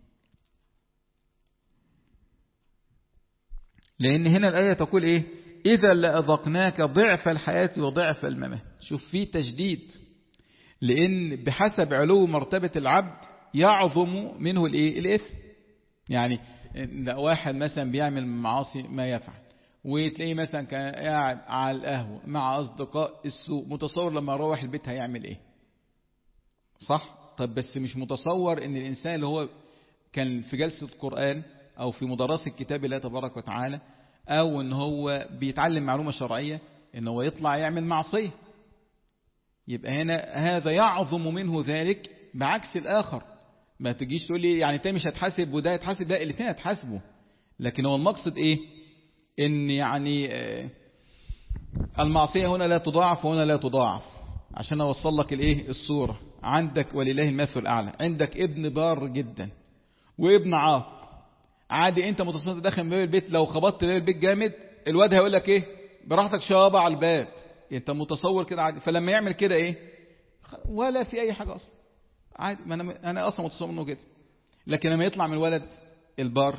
لأن هنا الآية تقول إيه؟ إذا لأذقناك ضعف الحياة وضعف الممات. شوف فيه تشديد، لأن بحسب علو مرتبة العبد يعظم منه الإيه؟ الإثم. يعني واحد مثلا بيعمل معاصي ما يفعل، وتلاقيه مثلا كان قاعد على القهوة مع أصدقاء السوء، متصور لما يروح البيت هيعمل إيه؟ صح؟ طب بس مش متصور إن الإنسان اللي هو كان في جلسة قرآن أو في مدرسة كتاب الله تبارك وتعالى، أو إن هو بيتعلم معلومة شرعية، إن هو يطلع يعمل معصية. يبقى هنا هذا يعظم منه ذلك بعكس الآخر. ما تجيش تقول لي يعني انت مش هتحاسب وده هتحاسب، لا، الاثنين هتحاسبوا. لكن هو المقصد ايه؟ ان يعني المعصية هنا لا تضاعف وهنا لا تضاعف. عشان اوصل لك الايه الصورة. عندك ولله المثل الاعلى، عندك ابن بار جدا وابن عاق. عادي انت متصور داخل من البيت، لو خبطت باب البيت جامد الواد هيقول لك ايه؟ براحتك شابة على الباب، انت متصور كده عادي. فلما يعمل كده ايه؟ ولا في اي حاجة اصلا عادي، ما انا انا اصلا متصور انه كده. لكن لما يطلع من الولد البار،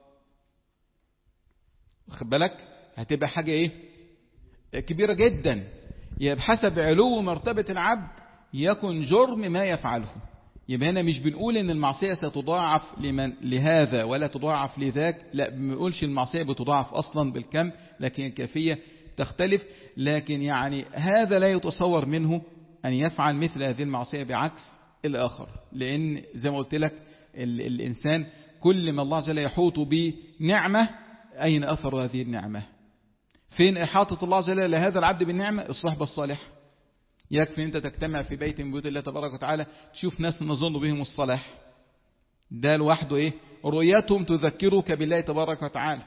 واخد بالك، هتبقى حاجة ايه؟ كبيرة جدا. يبقى بحسب علو مرتبة العبد يكن جرم ما يفعله. يبقى هنا مش بنقول ان المعصية ستضاعف لمن لهذا ولا تضاعف لذاك، لا، ما بنقولش المعصية بتضاعف اصلا بالكم، لكن الكيفية تختلف. لكن يعني هذا لا يتصور منه ان يفعل مثل هذه المعصية بعكس الاخر، لان زي ما قلت لك ال الانسان كل ما الله عز وجل يحوط بنعمة، اين اثر هذه النعمة؟ فين احاطة الله عز وجل لهذا العبد بالنعمة؟ الصحبة الصالحة. يكفي انت تجتمع في بيت من بيوت الله تبارك وتعالى تشوف ناس نظن بهم الصلاح، ده لوحده ايه؟ رؤيتهم تذكرك بالله تبارك وتعالى،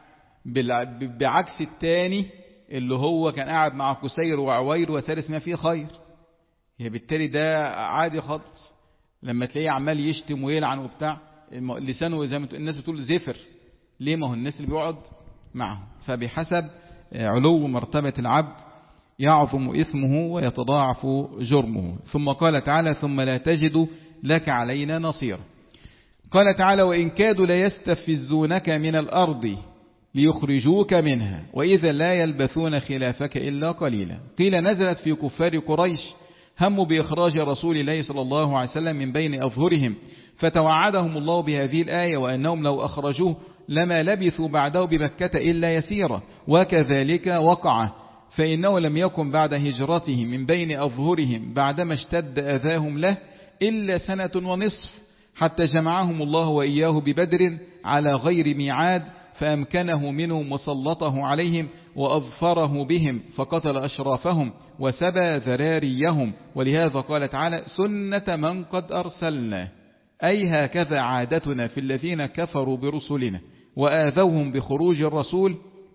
بعكس التاني اللي هو كان قاعد مع كسير وعوير وثالث ما فيه خير. هي بالتالي ده عادي خالص، لما تلاقيه عمال يشتم ويلعن وبتاع، لسانه زي ما الناس بتقول زفر. ليه؟ ما هو الناس اللي بيقعد معه. فبحسب علو مرتبة العبد يعظم إثمه ويتضاعف جرمه. ثم قال تعالى: ثم لا تجد لك علينا نصيرا. قال تعالى: وإن كادوا ليستفزونك من الأرض ليخرجوك منها وإذا لا يلبثون خلافك إلا قليلا. قيل نزلت في كفار قريش هموا بإخراج رسول الله صلى الله عليه وسلم من بين أظهرهم، فتوعدهم الله بهذه الآية وأنهم لو أخرجوه لما لبثوا بعده بمكة إلا يسيرا، وكذلك وقع، فإنه لم يكن بعد هجرته من بين أظهرهم بعدما اشتد أذاهم له إلا سنة ونصف، حتى جمعهم الله وإياه ببدر على غير ميعاد، فأمكنه منهم وسلطه عليهم وأظفره بهم، فقتل أشرافهم وسبى ذراريهم. ولهذا قال تعالى: سنة من قد أرسلنا، أي هكذا عادتنا في الذين كفروا برسلنا وآذوهم بخروج الرسول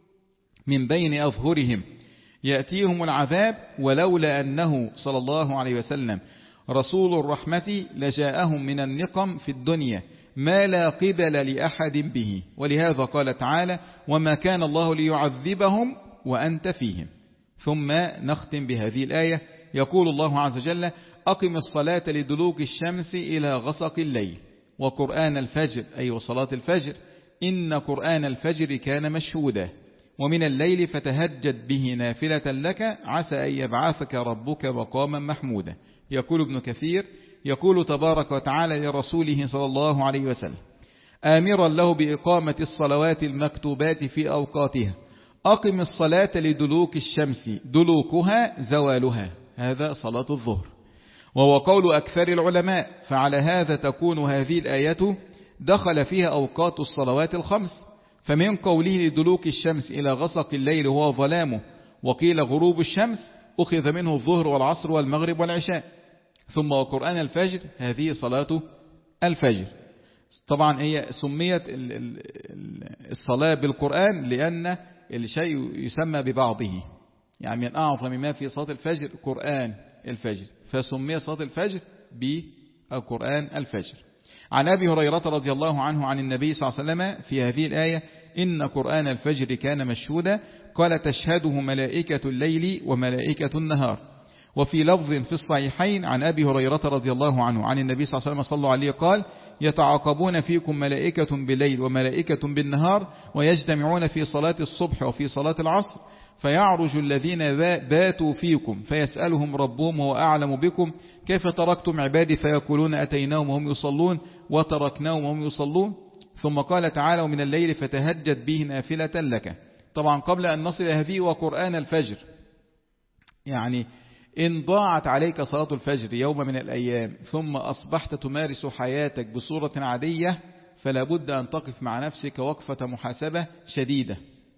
من بين أظهرهم، يأتيهم العذاب ولولا أنه صلى الله عليه وسلم رسول الرحمة لجاءهم من النقم في الدنيا ما لا قبل لأحد به. ولهذا قال تعالى: وما كان الله ليعذبهم وأنت فيهم. ثم نختم بهذه الآية. يقول الله عز وجل: أقم الصلاة لدلوك الشمس إلى غسق الليل وقرآن الفجر، أي وصلاة الفجر، إن قرآن الفجر كان مشهودا، ومن الليل فتهجد به نافلة لك عسى أن يبعثك ربك مقاما محمودا. يقول ابن كثير: يقول تبارك وتعالى لرسوله صلى الله عليه وسلم آمرا له بإقامة الصلوات المكتوبات في أوقاتها: أقم الصلاة لدلوك الشمس، دلوكها زوالها، هذا صلاة الظهر. وهو قول أكثر العلماء، فعلى هذا تكون هذه الآية دخل فيها أوقات الصلوات الخمس، فمن قوله لدلوك الشمس إلى غسق الليل هو ظلامه، وقيل غروب الشمس، أخذ منه الظهر والعصر والمغرب والعشاء. ثم وقرآن الفجر، هذه صلاة الفجر. طبعا هي سميت الصلاة بالقرآن لأن الشيء يسمى ببعضه، يعني من أعظم ما في صلاة الفجر قرآن الفجر، فسمي صلاة الفجر بالقرآن الفجر. عن أبي هريرة رضي الله عنه عن النبي صلى الله عليه وسلم في هذه الآية: إن قرآن الفجر كان مشهودا، قال: تشهده ملائكة الليل وملائكة النهار. وفي لفظ في الصحيحين عن أبي هريرة رضي الله عنه عن النبي صلى الله عليه وسلم صلى عليه قال: يتعاقبون فيكم ملائكة بالليل وملائكة بالنهار، ويجتمعون في صلاة الصبح وفي صلاة العصر، فيعرج الذين باتوا فيكم فيسألهم ربهم وهو أعلم بكم كيف تركتم عبادي، فيقولون أتيناهم وهم يصلون وتركناهم وهم يصلون. ثم قال تعالى: ومن الليل فتهجد به نافلة لك. طبعا قبل أن نصل هذه وقرآن الفجر، يعني إن ضاعت عليك صلاة الفجر يوم من الأيام ثم أصبحت تمارس حياتك بصورة عادية، فلا بد أن تقف مع نفسك وقفة محاسبة شديدة،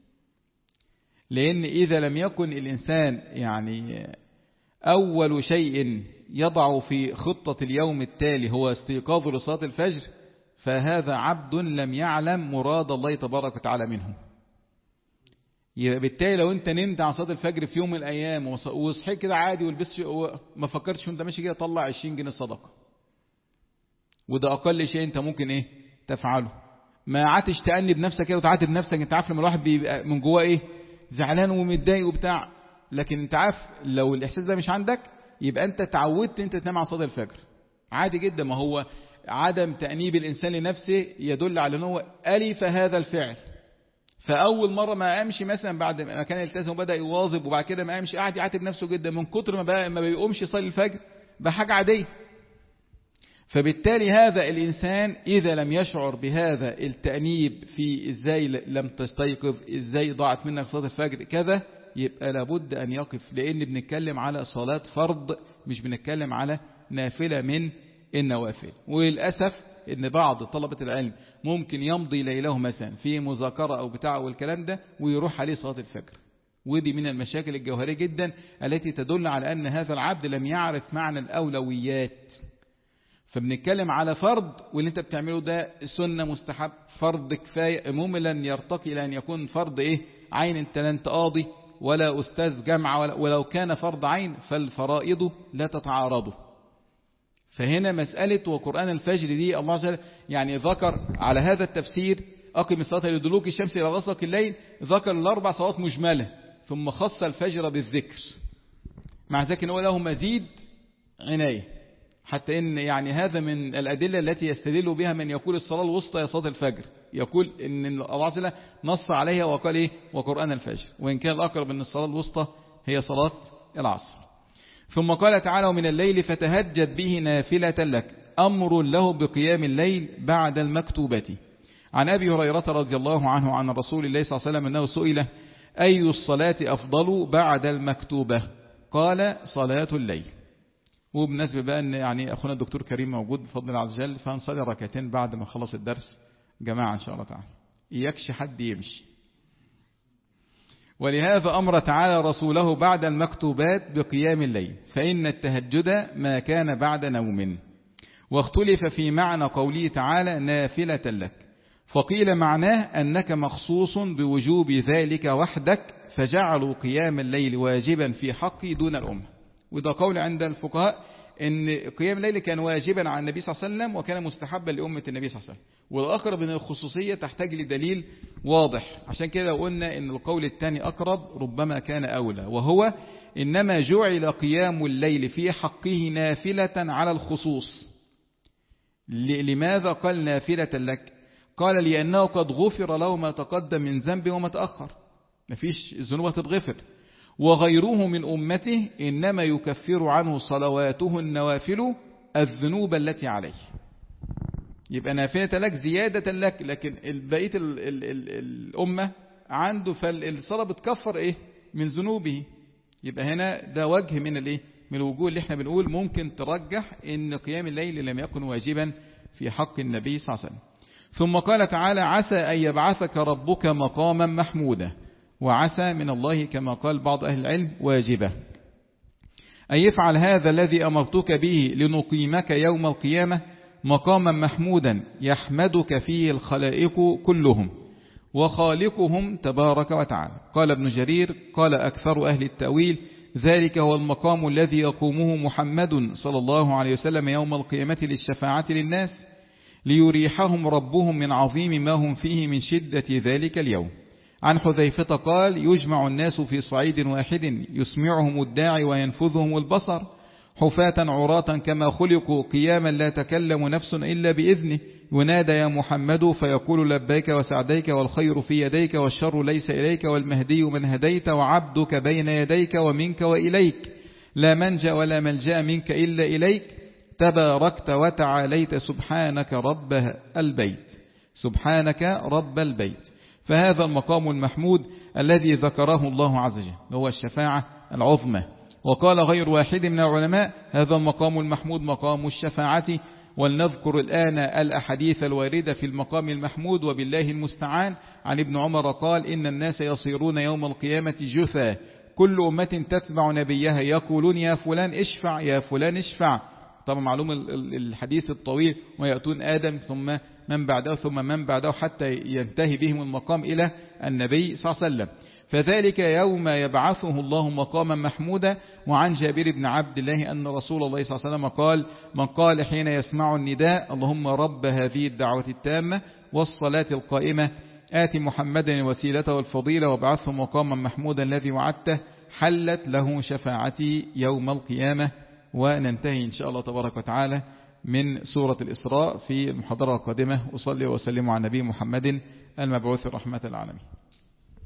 لأن إذا لم يكن الإنسان يعني أول شيء يضع في خطة اليوم التالي هو استيقاظ لصلاة الفجر، فهذا عبد لم يعلم مراد الله تبارك وتعالى منه. بالتالي لو انت نمت على صلاة الفجر في يوم من الايام وصحيت كده عادي ولبست وما فكرتش وانت ماشي كده طلع عشرين جنيه صدقة، وده اقل شيء انت ممكن ايه تفعله. ما عادش تأنب نفسك كده وتعاتب نفسك. انت عارف لما الواحد بيبقى من جواه ايه زعلان ومتضايق وبتاع، لكن انت عارف لو الإحساس ده مش عندك يبقى انت تعودت انت تنام على صلاة الفجر عادي جدا. ما هو عدم تأنيب الإنسان لنفسه يدل على أنه ألف هذا الفعل. فأول مرة ما أمشي مثلا بعد ما كان يلتزم وبدأ يواظب وبعد كده ما أمشي قاعد يعاتب نفسه جدا من كتر ما بقى ما بيقومش يصلي الفجر بحاجة عادية. فبالتالي هذا الإنسان إذا لم يشعر بهذا التأنيب في إزاي لم تستيقظ، إزاي ضاعت منك صلاة الفجر كذا، يبقى لابد أن يقف، لأن بنتكلم على صلاة فرض مش بنتكلم على نافلة من النوافل. وللأسف إن بعض طلبة العلم ممكن يمضي ليله مثلا في مذاكرة أو بتاع والكلام ده ويروح عليه صلاة الفجر، ودي من المشاكل الجوهرية جدا التي تدل على أن هذا العبد لم يعرف معنى الأولويات. فبنتكلم على فرض واللي انت بتعمله ده سنة مستحب فرض كفاية، المهم لن يرتقي إلى أن يكون فرض إيه عين، انت لن تقاضي ولا أستاذ جامعة ولا ولو كان فرض عين فالفرائض لا تتعارض. فهنا مسألة وقرآن الفجر دي الله عز وجل يعني ذكر على هذا التفسير أقم الصلاة لدلوك الشمس إلى غسق الليل، ذكر الأربع صلوات مجملة ثم خص الفجر بالذكر، مع ذلك أنه له مزيد عناية، حتى إن يعني هذا من الأدلة التي يستدل بها من يقول الصلاة الوسطى هي صلاة الفجر، يقول إن الله عز وجل نص عليها وقال إيه وقرآن الفجر، وإن كان الأقرب أن الصلاة الوسطى هي صلاة العصر. ثم قال تعالى ومن الليل فتهجد به نافلة لك، أمر له بقيام الليل بعد المكتوبة. عن أبي هريرة رضي الله عنه عن رسول الله صلى الله عليه وسلم أنه سئل أي الصلاة أفضل بعد المكتوبة؟ قال صلاة الليل. وبالنسبة بقى أن يعني أخونا الدكتور كريم موجود بفضل الله عز وجل، فهنصلي ركعتين بعد ما خلص الدرس جماعة إن شاء الله تعالى، يكشي حد يمشي. ولهذا أمر تعالى رسوله بعد المكتوبات بقيام الليل، فإن التهجد ما كان بعد نوم. واختلف في معنى قوله تعالى نافلة لك، فقيل معناه أنك مخصوص بوجوب ذلك وحدك، فجعلوا قيام الليل واجبا في حقي دون الأمة. وده قول عند الفقهاء ان قيام الليل كان واجبا على النبي صلى الله عليه وسلم وكان مستحبا لأمة النبي صلى الله عليه وسلم، والأقرب من الخصوصية تحتاج لدليل واضح. عشان كده لو قلنا ان القول الثاني أقرب ربما كان أولى، وهو إنما جعل قيام الليل في حقه نافلة على الخصوص. لماذا قال نافلة لك؟ قال لأنه قد غفر له ما تقدم من ذنب وما تأخر، مفيش ذنوب تتغفر، وغيره من أمته إنما يكفر عنه صلواته النوافل الذنوب التي عليه. يبقى نافلة لك زيادة لك، لكن بقية ال ال ال الأمة عنده فالصلاة بتكفر إيه من ذنوبه. يبقى هنا ده وجه من الإيه من الوجوه اللي احنا بنقول ممكن ترجح إن قيام الليل لم يكن واجبا في حق النبي صلى الله عليه وسلم. ثم قال تعالى عسى أن يبعثك ربك مقاما محمودا، وعسى من الله كما قال بعض أهل العلم واجبة، أن يفعل هذا الذي أمرتك به لنقيمك يوم القيامة مقاما محمودا يحمدك فيه الخلائق كلهم وخالقهم تبارك وتعالى. قال ابن جرير قال أكثر أهل التأويل ذلك هو المقام الذي يقومه محمد صلى الله عليه وسلم يوم القيامة للشفاعة للناس ليريحهم ربهم من عظيم ما هم فيه من شدة ذلك اليوم. عن حذيفة قال يجمع الناس في صعيد واحد يسمعهم الداعي وينفذهم البصر حفاة عراة كما خلقوا قياما لا تكلم نفس إلا بإذنه، ينادى يا محمد فيقول لبيك وسعديك والخير في يديك والشر ليس إليك والمهدي من هديت وعبدك بين يديك ومنك وإليك لا منجأ ولا ملجأ منك إلا إليك تباركت وتعاليت سبحانك رب البيت سبحانك رب البيت. فهذا المقام المحمود الذي ذكره الله عز وجل هو الشفاعة العظمى. وقال غير واحد من العلماء هذا المقام المحمود مقام الشفاعة. ولنذكر الآن الأحاديث الواردة في المقام المحمود وبالله المستعان. عن ابن عمر قال إن الناس يصيرون يوم القيامة جثى كل أمة تتبع نبيها يقولون يا فلان اشفع يا فلان اشفع. طبعا معلوم الحديث الطويل ويأتون آدم ثم من بعده ثم من بعده حتى ينتهي بهم المقام إلى النبي صلى الله عليه وسلم. فذلك يوم يبعثه الله مقاما محمودا. وعن جابر بن عبد الله أن رسول الله صلى الله عليه وسلم قال من قال حين يسمع النداء اللهم رب هذه الدعوة التامة والصلاة القائمة آت محمدا الوسيلة والفضيلة وابعثه مقاما محمودا الذي وعدته حلت له شفاعتي يوم القيامة. وننتهي إن شاء الله تبارك وتعالى من سورة الإسراء في المحاضرة القادمة. أصلي وسلم على نبي محمد المبعوث رحمة العالمين.